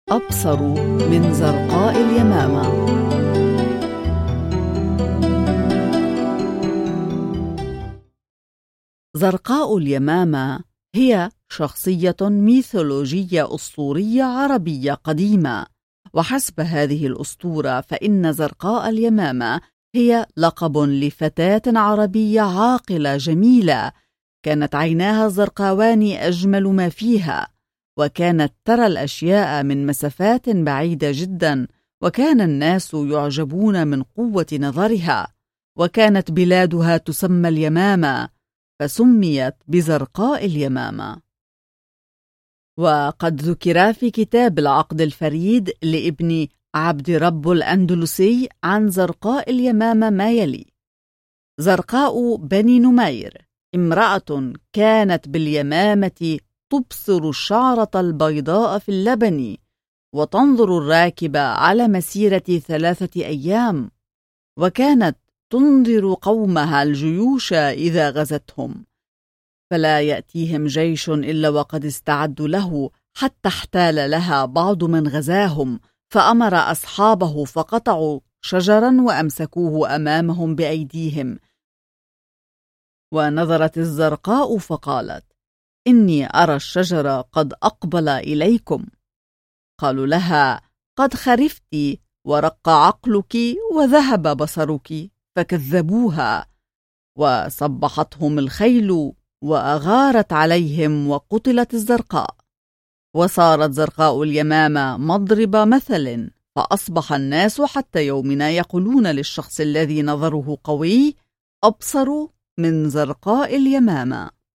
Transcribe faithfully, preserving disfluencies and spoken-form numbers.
أبصر من زرقاء اليمامة. زرقاء اليمامة هي شخصية ميثولوجية أسطورية عربية قديمة، وحسب هذه الأسطورة فإن زرقاء اليمامة هي لقب لفتاة عربية عاقلة جميلة، كانت عيناها الزرقاوان أجمل ما فيها، وكانت ترى الأشياء من مسافات بعيدة جدا، وكان الناس يعجبون من قوة نظرها، وكانت بلادها تسمى اليمامة فسميت بزرقاء اليمامة. وقد ذكر في كتاب العقد الفريد لابن عبد رب الأندلسي عن زرقاء اليمامة ما يلي: زرقاء بني نمير امرأة كانت باليمامة تبصر الشعرة البيضاء في اللبن، وتنظر الراكب على مسيرة ثلاثة أيام، وكانت تنذر قومها الجيوش إذا غزتهم، فلا يأتيهم جيش إلا وقد استعدوا له، حتى احتال لها بعض من غزاهم، فأمر أصحابه فقطعوا شجرا وأمسكوه أمامهم بأيديهم. ونظرت الزرقاء فقالت: إني أرى الشجر قد أقبل إليكم. قالوا لها: قد خرفت ورق عقلك وذهب بصرك، فكذبوها، وصبحتهم الخيل وأغارت عليهم، وقتلت الزرقاء. وصارت زرقاء اليمامة مضرب مثل، فأصبح الناس حتى يومنا يقولون للشخص الذي نظره قوي: أبصر من زرقاء اليمامة.